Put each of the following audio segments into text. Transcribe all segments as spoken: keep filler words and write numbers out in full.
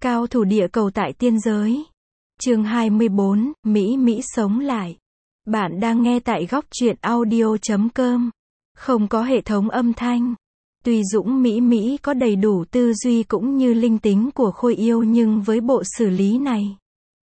Cao thủ địa cầu tại tiên giới. Chương hai mươi bốn, Mỹ Mỹ sống lại. Bạn đang nghe tại góc truyện audio chấm com. Không có hệ thống âm thanh. Tuy Dũng Mỹ Mỹ có đầy đủ tư duy cũng như linh tính của Khôi Yêu nhưng với bộ xử lý này,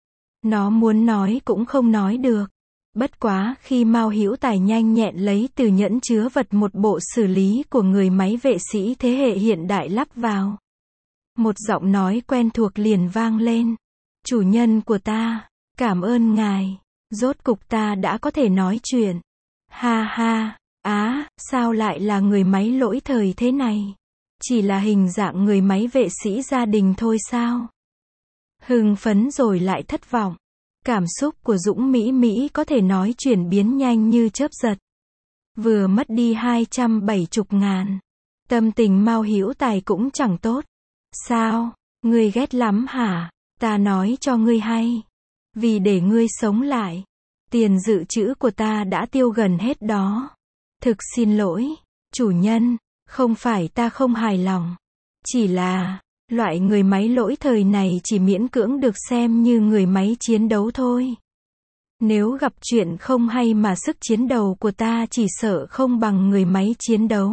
nó muốn nói cũng không nói được. Bất quá, khi Mao Hữu Tài nhanh nhẹn lấy từ nhẫn chứa vật một bộ xử lý của người máy vệ sĩ thế hệ hiện đại lắp vào, một giọng nói quen thuộc liền vang lên. Chủ nhân của ta, cảm ơn ngài. Rốt cục ta đã có thể nói chuyện. Ha ha, á, sao lại là người máy lỗi thời thế này? Chỉ là hình dạng người máy vệ sĩ gia đình thôi sao? Hưng phấn rồi lại thất vọng. Cảm xúc của Dũng Mỹ Mỹ có thể nói chuyển biến nhanh như chớp giật. Vừa mất đi hai trăm bảy mươi ngàn. Tâm tình Mao Hữu Tài cũng chẳng tốt. Sao? Ngươi ghét lắm hả? Ta nói cho ngươi hay. Vì để ngươi sống lại, tiền dự trữ của ta đã tiêu gần hết đó. Thực xin lỗi, chủ nhân, không phải ta không hài lòng. Chỉ là, loại người máy lỗi thời này chỉ miễn cưỡng được xem như người máy chiến đấu thôi. Nếu gặp chuyện không hay mà sức chiến đấu của ta chỉ sợ không bằng người máy chiến đấu.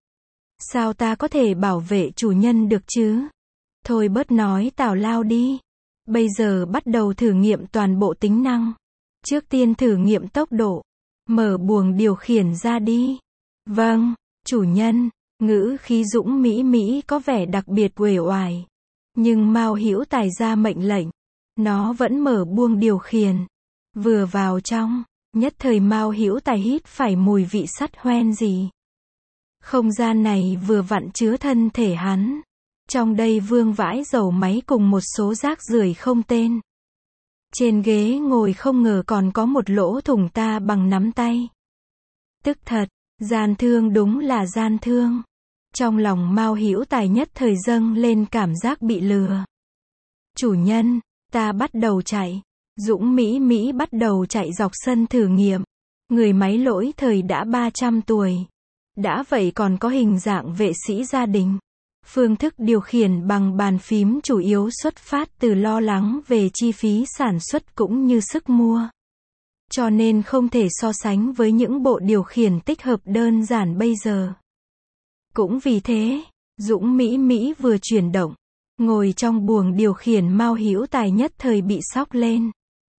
Sao ta có thể bảo vệ chủ nhân được chứ? Thôi bớt nói tào lao đi. Bây giờ bắt đầu thử nghiệm toàn bộ tính năng. Trước tiên thử nghiệm tốc độ. Mở buồng điều khiển ra đi. Vâng, chủ nhân. Ngữ khí Dũng Mỹ Mỹ có vẻ đặc biệt uể oải. Nhưng Mao Hữu Tài ra mệnh lệnh. Nó vẫn mở buồng điều khiển. Vừa vào trong, nhất thời Mao Hữu Tài hít phải mùi vị sắt hoen gì. Không gian này vừa vặn chứa thân thể hắn. Trong đây vương vãi dầu máy cùng một số rác rưởi không tên. Trên ghế ngồi không ngờ còn có một lỗ thủng ta bằng nắm tay. Tức thật, gian thương đúng là gian thương. Trong lòng Mao Hữu Tài nhất thời dâng lên cảm giác bị lừa. Chủ nhân, ta bắt đầu chạy. Dũng Mỹ Mỹ bắt đầu chạy dọc sân thử nghiệm. Người máy lỗi thời đã ba trăm tuổi. Đã vậy còn có hình dạng vệ sĩ gia đình. Phương thức điều khiển bằng bàn phím chủ yếu xuất phát từ lo lắng về chi phí sản xuất cũng như sức mua. Cho nên không thể so sánh với những bộ điều khiển tích hợp đơn giản bây giờ. Cũng vì thế, Dũng Mỹ Mỹ vừa chuyển động, ngồi trong buồng điều khiển Mao Hữu Tài nhất thời bị xóc lên.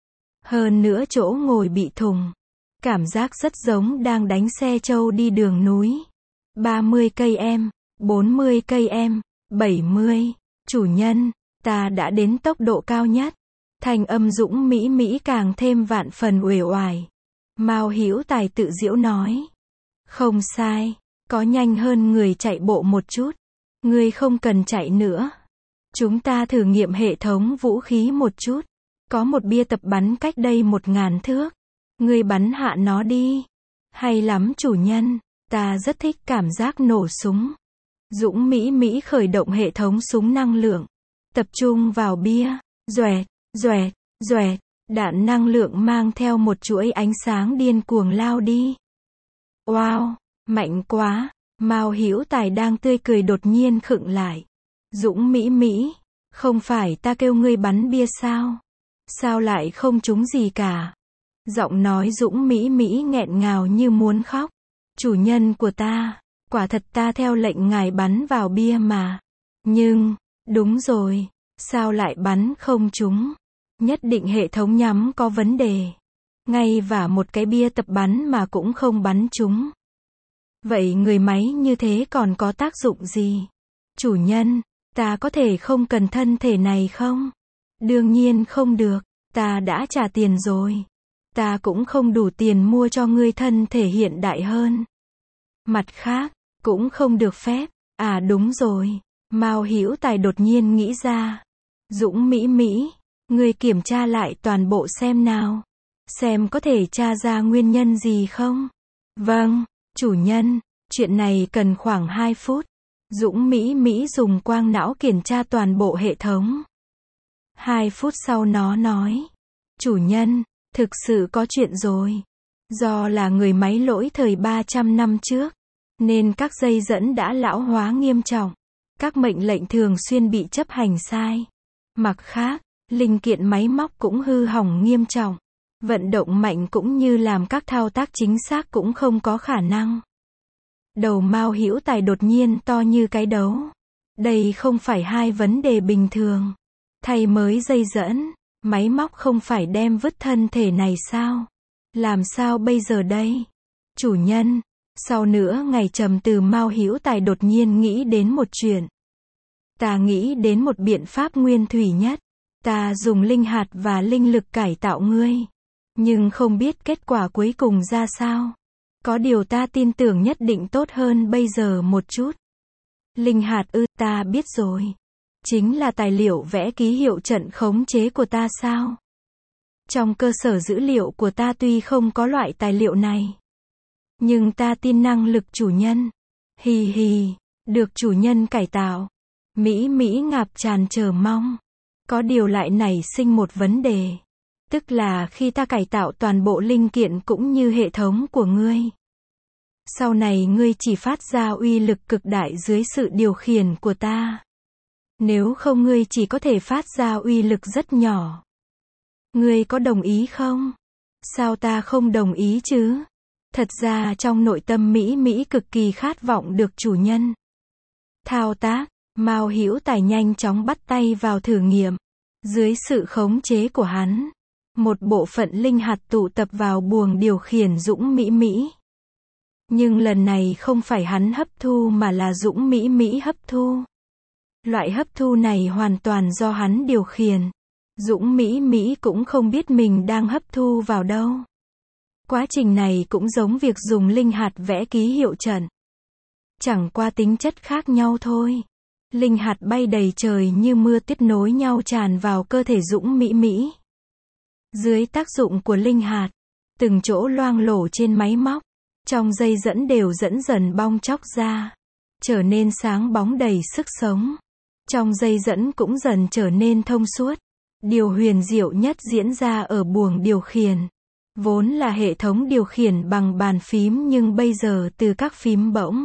Hơn nữa chỗ ngồi bị thùng. Cảm giác rất giống đang đánh xe trâu đi đường núi. ba mươi cây em. bốn mươi cây em, bảy mươi, chủ nhân, ta đã đến tốc độ cao nhất. Thanh âm Dũng Mỹ Mỹ càng thêm vạn phần uể oải. Mao Hữu Tài tự giễu nói. Không sai, có nhanh hơn người chạy bộ một chút. Ngươi không cần chạy nữa. Chúng ta thử nghiệm hệ thống vũ khí một chút. Có một bia tập bắn cách đây một ngàn thước. Ngươi bắn hạ nó đi. Hay lắm chủ nhân, ta rất thích cảm giác nổ súng. Dũng Mỹ Mỹ khởi động hệ thống súng năng lượng. Tập trung vào bia. Doẹt, doẹt, doẹt. Đạn năng lượng mang theo một chuỗi ánh sáng điên cuồng lao đi. Wow, mạnh quá. Mao Hữu Tài đang tươi cười đột nhiên khựng lại. Dũng Mỹ Mỹ, không phải ta kêu ngươi bắn bia sao? Sao lại không trúng gì cả? Giọng nói Dũng Mỹ Mỹ nghẹn ngào như muốn khóc. Chủ nhân của ta. Quả thật ta theo lệnh ngài bắn vào bia mà. Nhưng, đúng rồi, sao lại bắn không trúng? Nhất định hệ thống nhắm có vấn đề. Ngay và một cái bia tập bắn mà cũng không bắn trúng. Vậy người máy như thế còn có tác dụng gì? Chủ nhân, ta có thể không cần thân thể này không? Đương nhiên không được, ta đã trả tiền rồi. Ta cũng không đủ tiền mua cho ngươi thân thể hiện đại hơn. Mặt khác, cũng không được phép. À đúng rồi. Mao Hữu Tài đột nhiên nghĩ ra. Dũng Mỹ Mỹ, ngươi kiểm tra lại toàn bộ xem nào. Xem có thể tra ra nguyên nhân gì không? Vâng, chủ nhân, chuyện này cần khoảng hai phút. Dũng Mỹ Mỹ dùng quang não kiểm tra toàn bộ hệ thống. Hai phút sau nó nói. Chủ nhân, thực sự có chuyện rồi. Do là người máy lỗi thời ba trăm năm trước. Nên các dây dẫn đã lão hóa nghiêm trọng. Các mệnh lệnh thường xuyên bị chấp hành sai. Mặt khác, linh kiện máy móc cũng hư hỏng nghiêm trọng. Vận động mạnh cũng như làm các thao tác chính xác cũng không có khả năng. Đầu Mao Hữu Tài đột nhiên to như cái đấu. Đây không phải hai vấn đề bình thường. Thay mới dây dẫn, máy móc không phải đem vứt thân thể này sao? Làm sao bây giờ đây? Chủ nhân, sau nữa ngày trầm tư Mao Hữu Tài đột nhiên nghĩ đến một chuyện. Ta nghĩ đến một biện pháp nguyên thủy nhất. Ta dùng linh hạt và linh lực cải tạo ngươi. Nhưng không biết kết quả cuối cùng ra sao. Có điều ta tin tưởng nhất định tốt hơn bây giờ một chút. Linh hạt ư, ta biết rồi. Chính là tài liệu vẽ ký hiệu trận khống chế của ta sao? Trong cơ sở dữ liệu của ta tuy không có loại tài liệu này. Nhưng ta tin năng lực chủ nhân. Hì hì, được chủ nhân cải tạo. Mỹ Mỹ ngạp tràn chờ mong. Có điều lại nảy sinh một vấn đề. Tức là khi ta cải tạo toàn bộ linh kiện cũng như hệ thống của ngươi. Sau này ngươi chỉ phát ra uy lực cực đại dưới sự điều khiển của ta. Nếu không ngươi chỉ có thể phát ra uy lực rất nhỏ. Ngươi có đồng ý không? Sao ta không đồng ý chứ? Thật ra trong nội tâm Mỹ Mỹ cực kỳ khát vọng được chủ nhân thao tác. Mao Hữu Tài nhanh chóng bắt tay vào thử nghiệm. Dưới sự khống chế của hắn, một bộ phận linh hạt tụ tập vào buồng điều khiển Dũng Mỹ Mỹ. Nhưng lần này không phải hắn hấp thu mà là Dũng Mỹ Mỹ hấp thu. Loại hấp thu này hoàn toàn do hắn điều khiển. Dũng Mỹ Mỹ cũng không biết mình đang hấp thu vào đâu. Quá trình này cũng giống việc dùng linh hạt vẽ ký hiệu trận. Chẳng qua tính chất khác nhau thôi. Linh hạt bay đầy trời như mưa tuyết nối nhau tràn vào cơ thể Dũng Mỹ Mỹ. Dưới tác dụng của linh hạt, từng chỗ loang lổ trên máy móc, trong dây dẫn đều dẫn dần bong chóc ra, trở nên sáng bóng đầy sức sống. Trong dây dẫn cũng dần trở nên thông suốt. Điều huyền diệu nhất diễn ra ở buồng điều khiển. Vốn là hệ thống điều khiển bằng bàn phím nhưng bây giờ từ các phím bỗng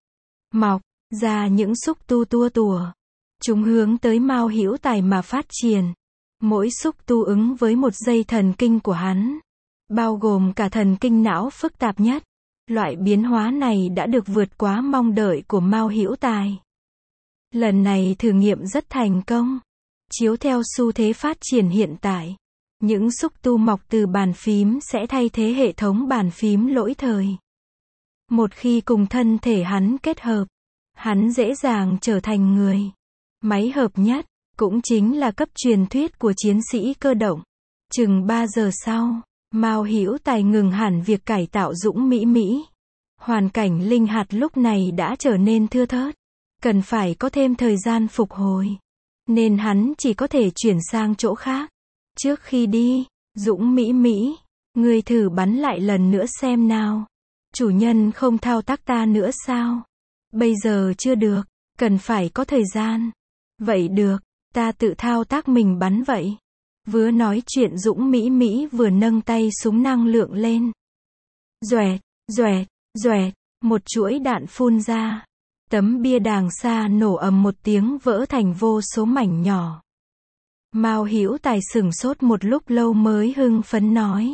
mọc ra những xúc tu tua tủa. Chúng hướng tới Mao Hữu Tài mà phát triển. Mỗi xúc tu ứng với một dây thần kinh của hắn, bao gồm cả thần kinh não phức tạp nhất. Loại biến hóa này đã được vượt quá mong đợi của Mao Hữu Tài. Lần này thử nghiệm rất thành công. Chiếu theo xu thế phát triển hiện tại, những xúc tu mọc từ bàn phím sẽ thay thế hệ thống bàn phím lỗi thời. Một khi cùng thân thể hắn kết hợp, hắn dễ dàng trở thành người máy hợp nhất, cũng chính là cấp truyền thuyết của chiến sĩ cơ động. Chừng ba giờ sau, Mao Hữu Tài ngừng hẳn việc cải tạo Dũng Mỹ Mỹ. Hoàn cảnh linh hạt lúc này đã trở nên thưa thớt, cần phải có thêm thời gian phục hồi, nên hắn chỉ có thể chuyển sang chỗ khác. Trước khi đi, Dũng Mỹ Mỹ, ngươi thử bắn lại lần nữa xem nào. Chủ nhân không thao tác ta nữa sao? Bây giờ chưa được, cần phải có thời gian. Vậy được, ta tự thao tác mình bắn vậy. Vừa nói chuyện Dũng Mỹ Mỹ vừa nâng tay súng năng lượng lên. Doẹt, doẹt, doẹt, một chuỗi đạn phun ra. Tấm bia đàng xa nổ ầm một tiếng vỡ thành vô số mảnh nhỏ. Mao Hữu Tài sửng sốt một lúc lâu mới hưng phấn nói.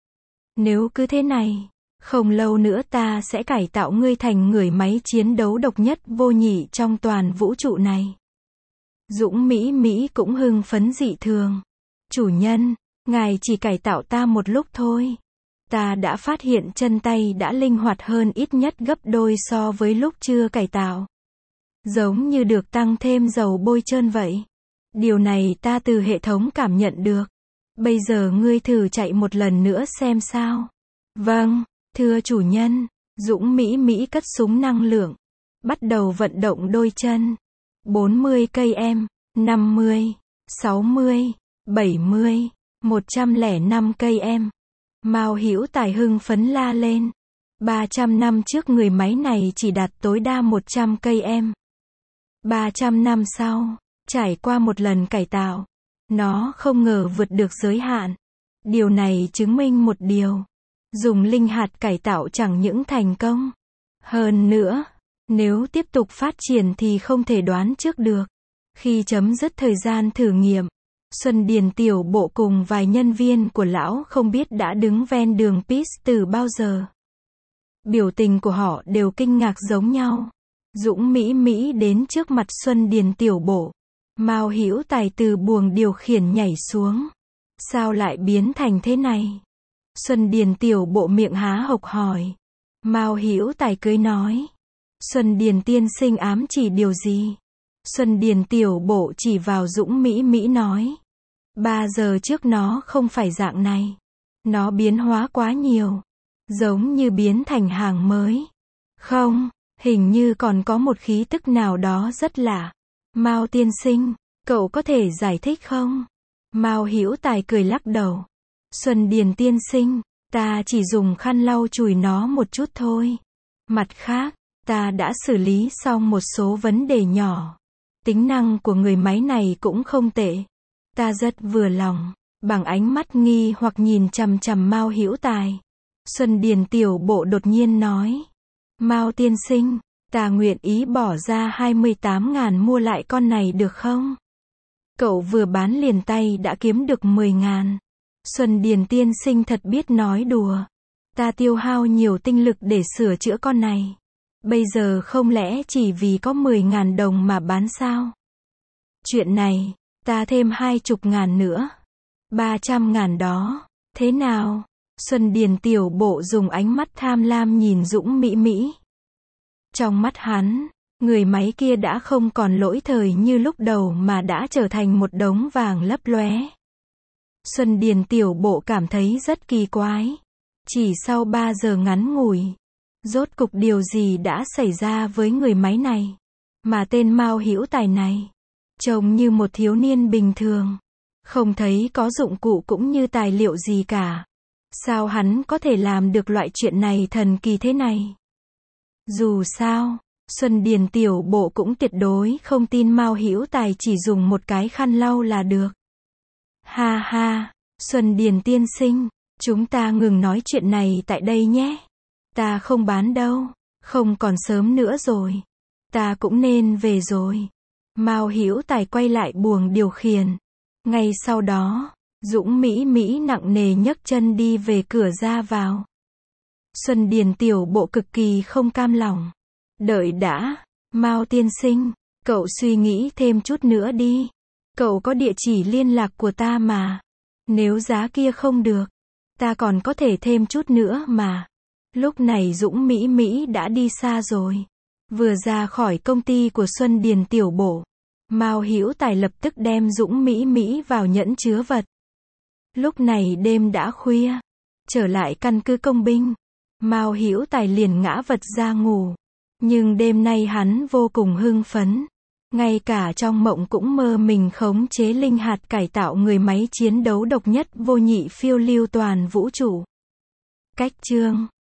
Nếu cứ thế này, không lâu nữa ta sẽ cải tạo ngươi thành người máy chiến đấu độc nhất vô nhị trong toàn vũ trụ này. Dũng Mỹ Mỹ cũng hưng phấn dị thường. Chủ nhân, ngài chỉ cải tạo ta một lúc thôi. Ta đã phát hiện chân tay đã linh hoạt hơn ít nhất gấp đôi so với lúc chưa cải tạo. Giống như được tăng thêm dầu bôi trơn vậy. Điều này ta từ hệ thống cảm nhận được. Bây giờ ngươi thử chạy một lần nữa xem sao. Vâng, thưa chủ nhân. Dũng Mỹ Mỹ cất súng năng lượng. Bắt đầu vận động đôi chân. bốn mươi cây em, năm mươi, sáu mươi, bảy mươi, một trăm lẻ năm cây em. Mao Hữu Tài hưng phấn la lên. ba trăm năm trước người máy này chỉ đạt tối đa một trăm cây em. ba trăm năm sau, trải qua một lần cải tạo, nó không ngờ vượt được giới hạn. Điều này chứng minh một điều. Dùng linh hạt cải tạo chẳng những thành công. Hơn nữa, nếu tiếp tục phát triển thì không thể đoán trước được. Khi chấm dứt thời gian thử nghiệm, Xuân Điền tiểu bộ cùng vài nhân viên của lão không biết đã đứng ven đường pit từ bao giờ. Biểu tình của họ đều kinh ngạc giống nhau. Dũng Mỹ Mỹ đến trước mặt Xuân Điền tiểu bộ. Mao Hữu Tài từ buồng điều khiển nhảy xuống. Sao lại biến thành thế này? Xuân Điền tiểu bộ miệng há hộc hỏi. Mao Hữu Tài cười nói. Xuân Điền tiên sinh ám chỉ điều gì? Xuân Điền tiểu bộ chỉ vào Dũng Mỹ Mỹ nói. Ba giờ trước nó không phải dạng này. Nó biến hóa quá nhiều. Giống như biến thành hàng mới. Không, hình như còn có một khí tức nào đó rất lạ. Mao tiên sinh, cậu có thể giải thích không? Mao Hữu Tài cười lắc đầu. Xuân Điền tiên sinh, ta chỉ dùng khăn lau chùi nó một chút thôi. Mặt khác, ta đã xử lý xong một số vấn đề nhỏ. Tính năng của người máy này cũng không tệ. Ta rất vừa lòng. Bằng ánh mắt nghi hoặc nhìn chằm chằm Mao Hữu Tài, Xuân Điền tiểu bộ đột nhiên nói. Mao tiên sinh, ta nguyện ý bỏ ra hai mươi tám ngàn mua lại con này được không? Cậu vừa bán liền tay đã kiếm được mười ngàn. Xuân Điền tiên sinh thật biết nói đùa. Ta tiêu hao nhiều tinh lực để sửa chữa con này. Bây giờ không lẽ chỉ vì có mười ngàn đồng mà bán sao? Chuyện này, ta thêm hai chục ngàn nữa. Ba trăm ngàn đó. Thế nào? Xuân Điền tiểu bộ dùng ánh mắt tham lam nhìn Dũng Mỹ Mỹ. Trong mắt hắn, người máy kia đã không còn lỗi thời như lúc đầu mà đã trở thành một đống vàng lấp lóe. Xuân Điền tiểu bộ cảm thấy rất kỳ quái. Chỉ sau ba giờ ngắn ngủi, rốt cục điều gì đã xảy ra với người máy này? Mà tên Mao Hữu Tài này, trông như một thiếu niên bình thường. Không thấy có dụng cụ cũng như tài liệu gì cả. Sao hắn có thể làm được loại chuyện này thần kỳ thế này? Dù sao, Xuân Điền tiểu bộ cũng tuyệt đối không tin Mao Hữu Tài chỉ dùng một cái khăn lau là được. Ha ha, Xuân Điền tiên sinh, chúng ta ngừng nói chuyện này tại đây nhé. Ta không bán đâu, không còn sớm nữa rồi. Ta cũng nên về rồi. Mao Hữu Tài quay lại buồng điều khiển. Ngay sau đó, Dũng Mỹ Mỹ nặng nề nhấc chân đi về cửa ra vào. Xuân Điền tiểu bộ cực kỳ không cam lòng. Đợi đã, Mao tiên sinh, cậu suy nghĩ thêm chút nữa đi. Cậu có địa chỉ liên lạc của ta mà. Nếu giá kia không được, ta còn có thể thêm chút nữa mà. Lúc này Dũng Mỹ Mỹ đã đi xa rồi. Vừa ra khỏi công ty của Xuân Điền tiểu bộ, Mao Hữu Tài lập tức đem Dũng Mỹ Mỹ vào nhẫn chứa vật. Lúc này đêm đã khuya, trở lại căn cứ công binh, Mao Hữu Tài liền ngã vật ra ngủ. Nhưng đêm nay hắn vô cùng hưng phấn. Ngay cả trong mộng cũng mơ mình khống chế linh hạt cải tạo người máy chiến đấu độc nhất vô nhị phiêu lưu toàn vũ trụ. Cách chương